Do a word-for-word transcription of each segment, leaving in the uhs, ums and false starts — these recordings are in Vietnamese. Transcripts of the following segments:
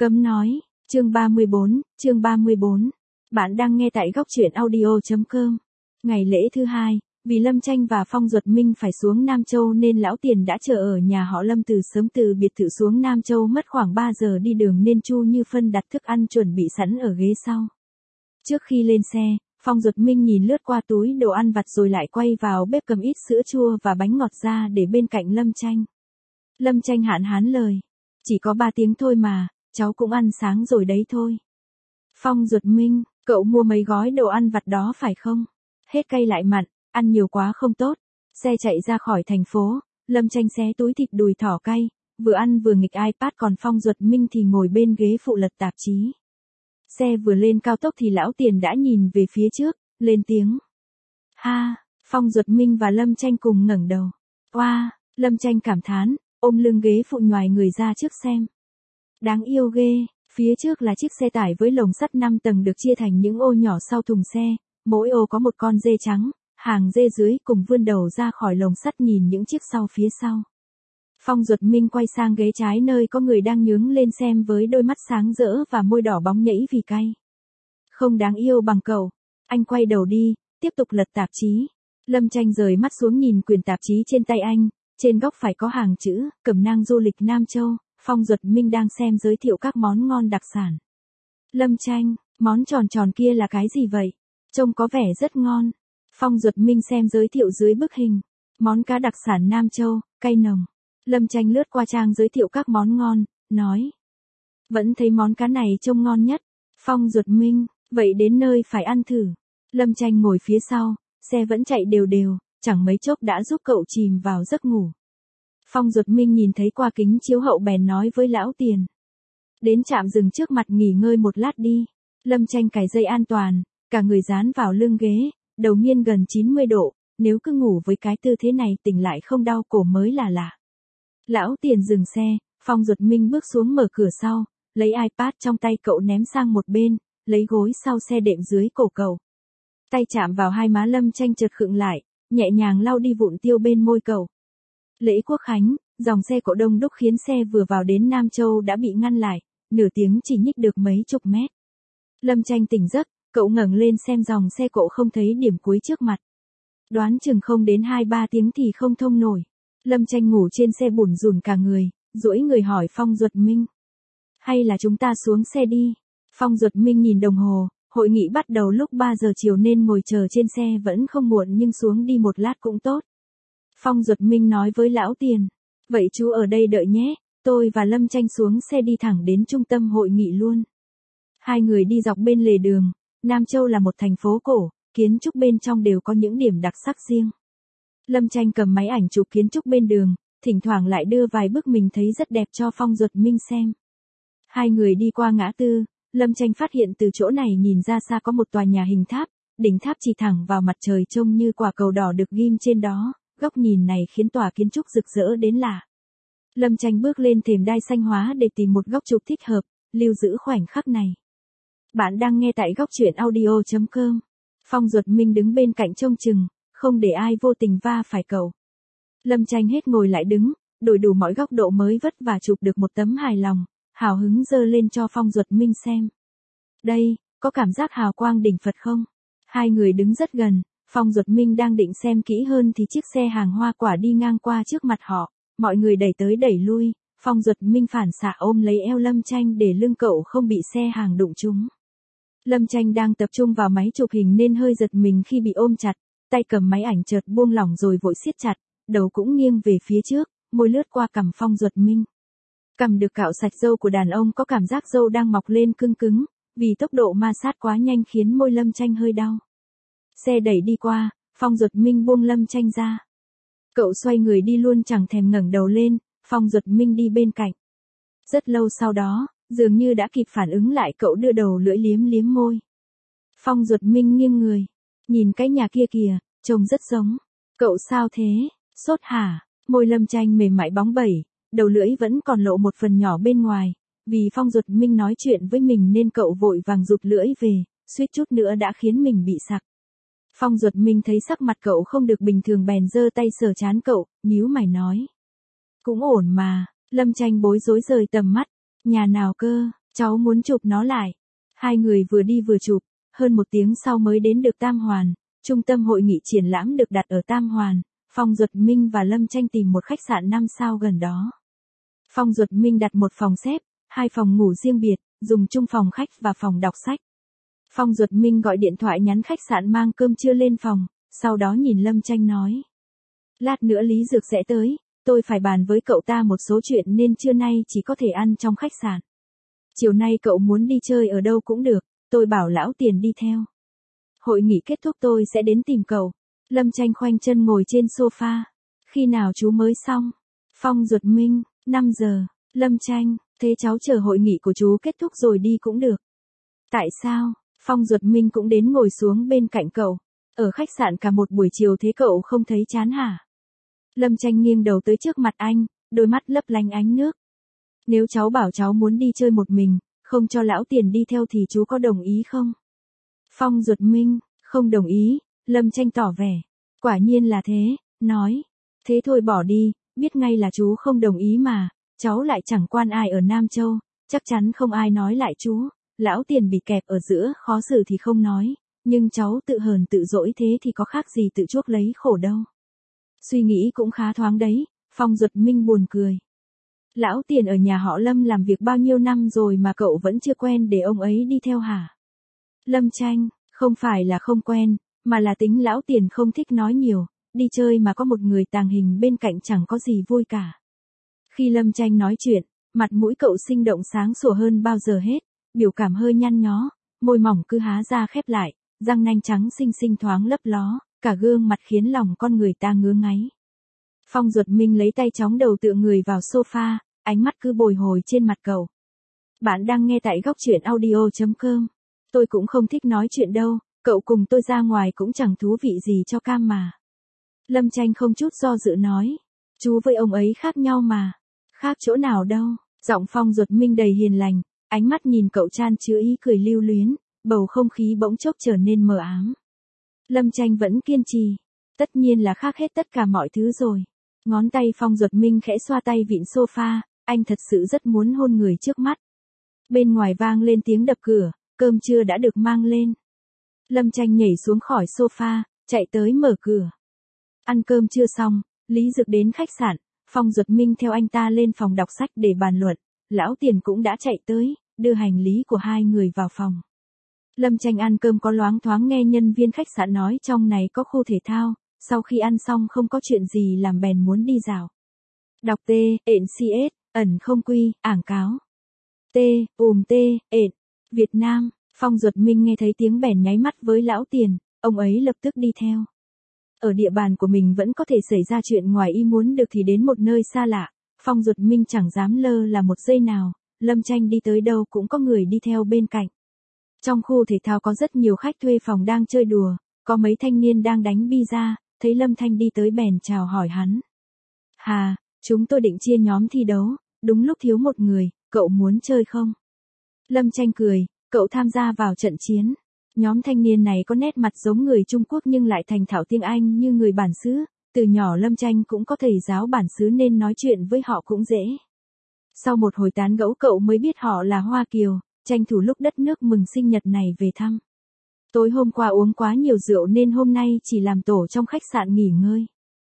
Cấm nói, chương ba mươi bốn, chương ba mươi bốn. Bạn đang nghe tại góc truyện audio.com. Ngày lễ thứ hai, vì Lâm Tranh và Phong Duật Minh phải xuống Nam Châu nên Lão Tiền đã chờ ở nhà họ Lâm từ sớm. Từ biệt thự xuống Nam Châu mất khoảng ba giờ đi đường nên Chu Như Phân đặt thức ăn chuẩn bị sẵn ở ghế sau. Trước khi lên xe, Phong Duật Minh nhìn lướt qua túi đồ ăn vặt rồi lại quay vào bếp cầm ít sữa chua và bánh ngọt ra để bên cạnh Lâm Tranh. Lâm Tranh hạn hán lời. Chỉ có ba tiếng thôi mà, cháu cũng ăn sáng rồi đấy thôi. Phong Duật Minh, cậu mua mấy gói đồ ăn vặt đó phải không? Hết cay lại mặn, ăn nhiều quá không tốt. Xe chạy ra khỏi thành phố, Lâm Tranh xé túi thịt đùi thỏ cay, vừa ăn vừa nghịch iPad, còn Phong Duật Minh thì ngồi bên ghế phụ lật tạp chí. Xe vừa lên cao tốc thì Lão Tiền đã nhìn về phía trước, lên tiếng. Ha, Phong Duật Minh và Lâm Tranh cùng ngẩng đầu. Oa, wow, Lâm Tranh cảm thán, ôm lưng ghế phụ nhoài người ra trước xem. Đáng yêu ghê, phía trước là chiếc xe tải với lồng sắt năm tầng được chia thành những ô nhỏ sau thùng xe, mỗi ô có một con dê trắng, hàng dê dưới cùng vươn đầu ra khỏi lồng sắt nhìn những chiếc sau phía sau. Phong Duật Minh quay sang ghế trái nơi có người đang nhướng lên xem với đôi mắt sáng rỡ và môi đỏ bóng nhảy vì cay. Không đáng yêu bằng cậu, anh quay đầu đi, tiếp tục lật tạp chí. Lâm Tranh rời mắt xuống nhìn quyển tạp chí trên tay anh, trên góc phải có hàng chữ, cẩm nang du lịch Nam Châu. Phong Duật Minh đang xem giới thiệu các món ngon đặc sản. Lâm Tranh, món tròn tròn kia là cái gì vậy? Trông có vẻ rất ngon. Phong Duật Minh xem giới thiệu dưới bức hình. Món cá đặc sản Nam Châu, cay nồng. Lâm Tranh lướt qua trang giới thiệu các món ngon, nói. Vẫn thấy món cá này trông ngon nhất. Phong Duật Minh, vậy đến nơi phải ăn thử. Lâm Tranh ngồi phía sau, xe vẫn chạy đều đều, chẳng mấy chốc đã giúp cậu chìm vào giấc ngủ. Phong Duật Minh nhìn thấy qua kính chiếu hậu bèn nói với Lão Tiền. Đến trạm dừng trước mặt nghỉ ngơi một lát đi. Lâm Tranh cài dây an toàn, cả người dán vào lưng ghế, đầu nghiêng gần chín mươi độ, nếu cứ ngủ với cái tư thế này tỉnh lại không đau cổ mới là lạ. Lão Tiền dừng xe, Phong Duật Minh bước xuống mở cửa sau, lấy iPad trong tay cậu ném sang một bên, lấy gối sau xe đệm dưới cổ cậu. Tay chạm vào hai má Lâm Tranh chợt khựng lại, nhẹ nhàng lau đi vụn tiêu bên môi cậu. Lễ Quốc Khánh, dòng xe cộ đông đúc khiến xe vừa vào đến Nam Châu đã bị ngăn lại, nửa tiếng chỉ nhích được mấy chục mét. Lâm Tranh tỉnh giấc, cậu ngẩng lên xem dòng xe cộ không thấy điểm cuối trước mặt. Đoán chừng không đến hai ba tiếng thì không thông nổi. Lâm Tranh ngủ trên xe bủn rủn cả người, duỗi người hỏi Phong Duật Minh. Hay là chúng ta xuống xe đi? Phong Duật Minh nhìn đồng hồ, hội nghị bắt đầu lúc ba giờ chiều nên ngồi chờ trên xe vẫn không muộn nhưng xuống đi một lát cũng tốt. Phong Duật Minh nói với Lão Tiền. Vậy chú ở đây đợi nhé, tôi và Lâm Tranh xuống xe đi thẳng đến trung tâm hội nghị luôn. Hai người đi dọc bên lề đường. Nam Châu là một thành phố cổ, kiến trúc bên trong đều có những điểm đặc sắc riêng. Lâm Tranh cầm máy ảnh chụp kiến trúc bên đường, thỉnh thoảng lại đưa vài bức mình thấy rất đẹp cho Phong Duật Minh xem. Hai người đi qua ngã tư, Lâm Tranh phát hiện từ chỗ này nhìn ra xa có một tòa nhà hình tháp, đỉnh tháp chỉ thẳng vào mặt trời trông như quả cầu đỏ được ghim trên đó. Góc nhìn này khiến tòa kiến trúc rực rỡ đến lạ. Lâm Tranh bước lên thềm đai xanh hóa để tìm một góc chụp thích hợp, lưu giữ khoảnh khắc này. Bạn đang nghe tại góc truyện audio.com. Phong Duật Minh đứng bên cạnh trông chừng, không để ai vô tình va phải cậu. Lâm Tranh hết ngồi lại đứng, đổi đủ mọi góc độ mới vất và chụp được một tấm hài lòng, hào hứng giơ lên cho Phong Duật Minh xem. Đây, có cảm giác hào quang đỉnh Phật không? Hai người đứng rất gần. Phong Duật Minh đang định xem kỹ hơn thì chiếc xe hàng hoa quả đi ngang qua trước mặt họ, mọi người đẩy tới đẩy lui, Phong Duật Minh phản xạ ôm lấy eo Lâm Tranh để lưng cậu không bị xe hàng đụng trúng. Lâm Tranh đang tập trung vào máy chụp hình nên hơi giật mình khi bị ôm chặt, tay cầm máy ảnh chợt buông lỏng rồi vội siết chặt, đầu cũng nghiêng về phía trước, môi lướt qua cằm Phong Duật Minh. Cằm được cạo sạch râu của đàn ông có cảm giác râu đang mọc lên cứng cứng, vì tốc độ ma sát quá nhanh khiến môi Lâm Tranh hơi đau. Xe đẩy đi qua, Phong Duật Minh buông Lâm Tranh ra. Cậu xoay người đi luôn chẳng thèm ngẩng đầu lên, Phong Duật Minh đi bên cạnh. Rất lâu sau đó, dường như đã kịp phản ứng lại cậu đưa đầu lưỡi liếm liếm môi. Phong Duật Minh nghiêng người, nhìn cái nhà kia kìa, trông rất giống. Cậu sao thế, sốt hả? Môi Lâm Tranh mềm mại bóng bẩy, đầu lưỡi vẫn còn lộ một phần nhỏ bên ngoài. Vì Phong Duật Minh nói chuyện với mình nên cậu vội vàng rụt lưỡi về, suýt chút nữa đã khiến mình bị sặc. Phong Duật Minh thấy sắc mặt cậu không được bình thường bèn giơ tay sờ trán cậu, nhíu mày nói. Cũng ổn mà, Lâm Tranh bối rối rời tầm mắt. Nhà nào cơ? Cháu muốn chụp nó lại. Hai người vừa đi vừa chụp, hơn một tiếng sau mới đến được Tam Hoàn. Trung tâm hội nghị triển lãm được đặt ở Tam Hoàn. Phong Duật Minh và Lâm Tranh tìm một khách sạn năm sao gần đó. Phong Duật Minh đặt một phòng xếp, hai phòng ngủ riêng biệt, dùng chung phòng khách và phòng đọc sách. Phong Duật Minh gọi điện thoại nhắn khách sạn mang cơm trưa lên phòng, sau đó nhìn Lâm Tranh nói. Lát nữa Lý Dược sẽ tới, tôi phải bàn với cậu ta một số chuyện nên trưa nay chỉ có thể ăn trong khách sạn. Chiều nay cậu muốn đi chơi ở đâu cũng được, tôi bảo lão Tiền đi theo. Hội nghị kết thúc tôi sẽ đến tìm cậu. Lâm Tranh khoanh chân ngồi trên sofa. Khi nào chú mới xong? Phong Duật Minh, năm giờ. Lâm Tranh, thế cháu chờ hội nghị của chú kết thúc rồi đi cũng được. Tại sao? Phong Duật Minh cũng đến ngồi xuống bên cạnh cậu. Ở khách sạn cả một buổi chiều thế cậu không thấy chán hả? Lâm Tranh nghiêng đầu tới trước mặt anh, đôi mắt lấp lánh ánh nước. Nếu cháu bảo cháu muốn đi chơi một mình, không cho lão Tiền đi theo thì chú có đồng ý không? Phong Duật Minh, không đồng ý. Lâm Tranh tỏ vẻ. Quả nhiên là thế, nói. Thế thôi bỏ đi, biết ngay là chú không đồng ý mà, cháu lại chẳng quan ai ở Nam Châu, chắc chắn không ai nói lại chú. Lão Tiền bị kẹp ở giữa, khó xử thì không nói, nhưng cháu tự hờn tự dỗi thế thì có khác gì tự chuốc lấy khổ đâu. Suy nghĩ cũng khá thoáng đấy, Phong Duật Minh buồn cười. Lão Tiền ở nhà họ Lâm làm việc bao nhiêu năm rồi mà cậu vẫn chưa quen để ông ấy đi theo hả? Lâm Tranh, không phải là không quen, mà là tính lão Tiền không thích nói nhiều, đi chơi mà có một người tàng hình bên cạnh chẳng có gì vui cả. Khi Lâm Tranh nói chuyện, mặt mũi cậu sinh động sáng sủa hơn bao giờ hết, biểu cảm hơi nhăn nhó, môi mỏng cứ há ra khép lại, răng nanh trắng xinh xinh thoáng lấp ló, cả gương mặt khiến lòng con người ta ngứa ngáy. Phong Duật Minh lấy tay chóng đầu tựa người vào sofa, ánh mắt cứ bồi hồi trên mặt cậu. Bạn đang nghe tại góc truyện audio chấm com. Tôi cũng không thích nói chuyện đâu, cậu cùng tôi ra ngoài cũng chẳng thú vị gì cho cam mà. Lâm Tranh không chút do dự nói. Chú với ông ấy khác nhau mà. Khác chỗ nào đâu. Giọng Phong Duật Minh đầy hiền lành, ánh mắt nhìn cậu chan chứa ý cười lưu luyến, bầu không khí bỗng chốc trở nên mờ ám. Lâm Tranh vẫn kiên trì. Tất nhiên là khác hết tất cả mọi thứ rồi. Ngón tay Phong Duật Minh khẽ xoa tay vịn sofa, anh thật sự rất muốn hôn người trước mắt. Bên ngoài vang lên tiếng đập cửa, cơm trưa đã được mang lên. Lâm Tranh nhảy xuống khỏi sofa, chạy tới mở cửa. Ăn cơm trưa xong, Lý Dược đến khách sạn, Phong Duật Minh theo anh ta lên phòng đọc sách để bàn luận, lão Tiền cũng đã chạy tới, đưa hành lý của hai người vào phòng. Lâm Tranh ăn cơm có loáng thoáng nghe nhân viên khách sạn nói trong này có khu thể thao, sau khi ăn xong không có chuyện gì làm bèn muốn đi dạo. Đọc T, ện cs, ẩn không quy, ảng cáo. T, ùm T, ện, Việt Nam. Phong Duật Minh nghe thấy tiếng bèn nháy mắt với lão Tiền, ông ấy lập tức đi theo. Ở địa bàn của mình vẫn có thể xảy ra chuyện ngoài ý muốn được thì đến một nơi xa lạ, Phong Duật Minh chẳng dám lơ là một giây nào, Lâm Tranh đi tới đâu cũng có người đi theo bên cạnh. Trong khu thể thao có rất nhiều khách thuê phòng đang chơi đùa, có mấy thanh niên đang đánh bi-a, thấy Lâm Thanh đi tới bèn chào hỏi hắn. Hà, chúng tôi định chia nhóm thi đấu, đúng lúc thiếu một người, cậu muốn chơi không? Lâm Tranh cười, cậu tham gia vào trận chiến. Nhóm thanh niên này có nét mặt giống người Trung Quốc nhưng lại thành thạo tiếng Anh như người bản xứ, từ nhỏ Lâm Tranh cũng có thầy giáo bản xứ nên nói chuyện với họ cũng dễ. Sau một hồi tán gẫu cậu mới biết họ là Hoa Kiều, tranh thủ lúc đất nước mừng sinh nhật này về thăm. Tối hôm qua uống quá nhiều rượu nên hôm nay chỉ làm tổ trong khách sạn nghỉ ngơi.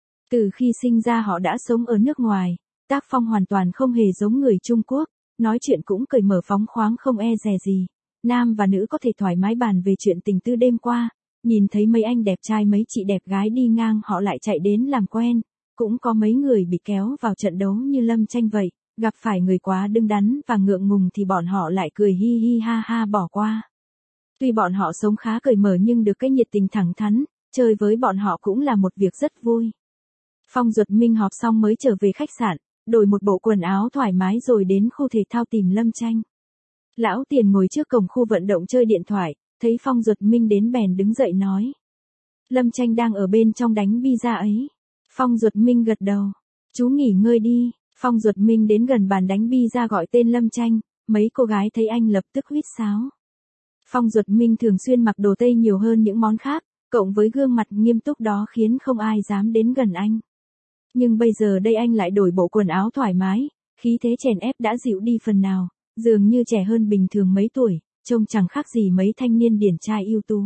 Từ khi sinh ra họ đã sống ở nước ngoài, tác phong hoàn toàn không hề giống người Trung Quốc, nói chuyện cũng cởi mở phóng khoáng không e dè gì. Nam và nữ có thể thoải mái bàn về chuyện tình tư đêm qua, nhìn thấy mấy anh đẹp trai mấy chị đẹp gái đi ngang họ lại chạy đến làm quen, cũng có mấy người bị kéo vào trận đấu như Lâm Tranh vậy, gặp phải người quá đứng đắn và ngượng ngùng thì bọn họ lại cười hi hi ha ha bỏ qua. Tuy bọn họ sống khá cởi mở nhưng được cái nhiệt tình thẳng thắn, chơi với bọn họ cũng là một việc rất vui. Phong Duật Minh họp xong mới trở về khách sạn, đổi một bộ quần áo thoải mái rồi đến khu thể thao tìm Lâm Tranh. Lão Tiền ngồi trước cổng khu vận động chơi điện thoại, thấy Phong Duật Minh đến bèn đứng dậy nói. Lâm Tranh đang ở bên trong đánh bi-a ấy. Phong Duật Minh gật đầu. Chú nghỉ ngơi đi. Phong Duật Minh đến gần bàn đánh bi-a gọi tên Lâm Tranh, mấy cô gái thấy anh lập tức huýt sáo. Phong Duật Minh thường xuyên mặc đồ Tây nhiều hơn những món khác, cộng với gương mặt nghiêm túc đó khiến không ai dám đến gần anh. Nhưng bây giờ đây anh lại đổi bộ quần áo thoải mái, khí thế chèn ép đã dịu đi phần nào. dường như trẻ hơn bình thường mấy tuổi, trông chẳng khác gì mấy thanh niên điển trai ưu tú.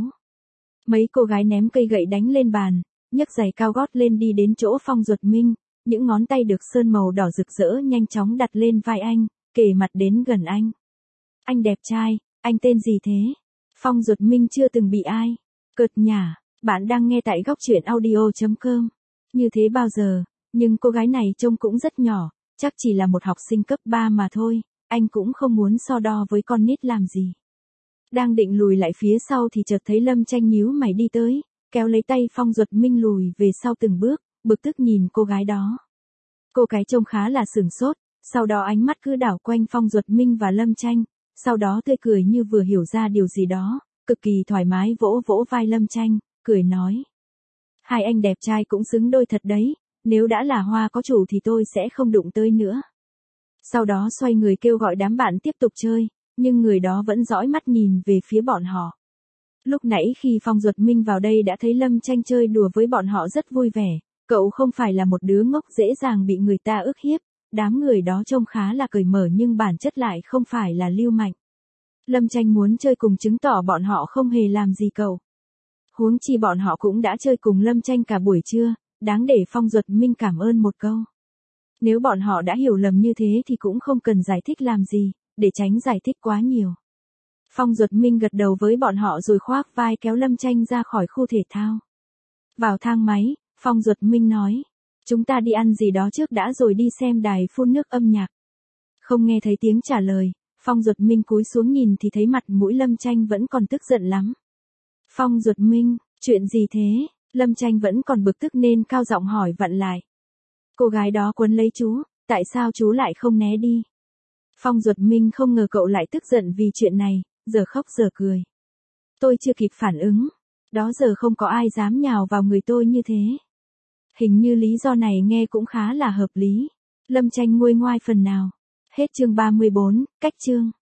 Mấy cô gái ném cây gậy đánh lên bàn, nhấc giày cao gót lên đi đến chỗ Phong Duật Minh, những ngón tay được sơn màu đỏ rực rỡ nhanh chóng đặt lên vai anh, kề mặt đến gần anh. Anh đẹp trai, anh tên gì thế? Phong Duật Minh chưa từng bị ai cợt nhả. Bạn đang nghe tại góc truyện audio chấm com. Như thế bao giờ, nhưng cô gái này trông cũng rất nhỏ, chắc chỉ là một học sinh cấp ba mà thôi, anh cũng không muốn so đo với con nít làm gì. Đang định lùi lại phía sau thì chợt thấy Lâm Tranh nhíu mày đi tới, kéo lấy tay Phong Duật Minh lùi về sau từng bước, bực tức nhìn cô gái đó. Cô gái trông khá là sửng sốt, sau đó ánh mắt cứ đảo quanh Phong Duật Minh và Lâm Tranh, sau đó tươi cười như vừa hiểu ra điều gì đó, cực kỳ thoải mái vỗ vỗ vai Lâm Tranh, cười nói. Hai anh đẹp trai cũng xứng đôi thật đấy, nếu đã là hoa có chủ thì tôi sẽ không đụng tới nữa. Sau đó xoay người kêu gọi đám bạn tiếp tục chơi, nhưng người đó vẫn dõi mắt nhìn về phía bọn họ. Lúc nãy khi Phong Duật Minh vào đây đã thấy Lâm Tranh chơi đùa với bọn họ rất vui vẻ, cậu không phải là một đứa ngốc dễ dàng bị người ta ức hiếp, đám người đó trông khá là cởi mở nhưng bản chất lại không phải là lưu manh. Lâm Tranh muốn chơi cùng chứng tỏ bọn họ không hề làm gì cậu. Huống chi bọn họ cũng đã chơi cùng Lâm Tranh cả buổi trưa, đáng để Phong Duật Minh cảm ơn một câu. Nếu bọn họ đã hiểu lầm như thế thì cũng không cần giải thích làm gì, để tránh giải thích quá nhiều. Phong Duật Minh gật đầu với bọn họ rồi khoác vai kéo Lâm Tranh ra khỏi khu thể thao. Vào thang máy, Phong Duật Minh nói, chúng ta đi ăn gì đó trước đã rồi đi xem đài phun nước âm nhạc. Không nghe thấy tiếng trả lời, Phong Duật Minh cúi xuống nhìn thì thấy mặt mũi Lâm Tranh vẫn còn tức giận lắm. Phong Duật Minh, chuyện gì thế? Lâm Tranh vẫn còn bực tức nên cao giọng hỏi vặn lại. Cô gái đó quấn lấy chú, tại sao chú lại không né đi? Phong Duật Minh không ngờ cậu lại tức giận vì chuyện này, giờ khóc giờ cười. Tôi chưa kịp phản ứng, đó giờ không có ai dám nhào vào người tôi như thế. Hình như lý do này nghe cũng khá là hợp lý. Lâm Tranh nguôi ngoai phần nào. Hết chương ba mươi bốn, cách chương.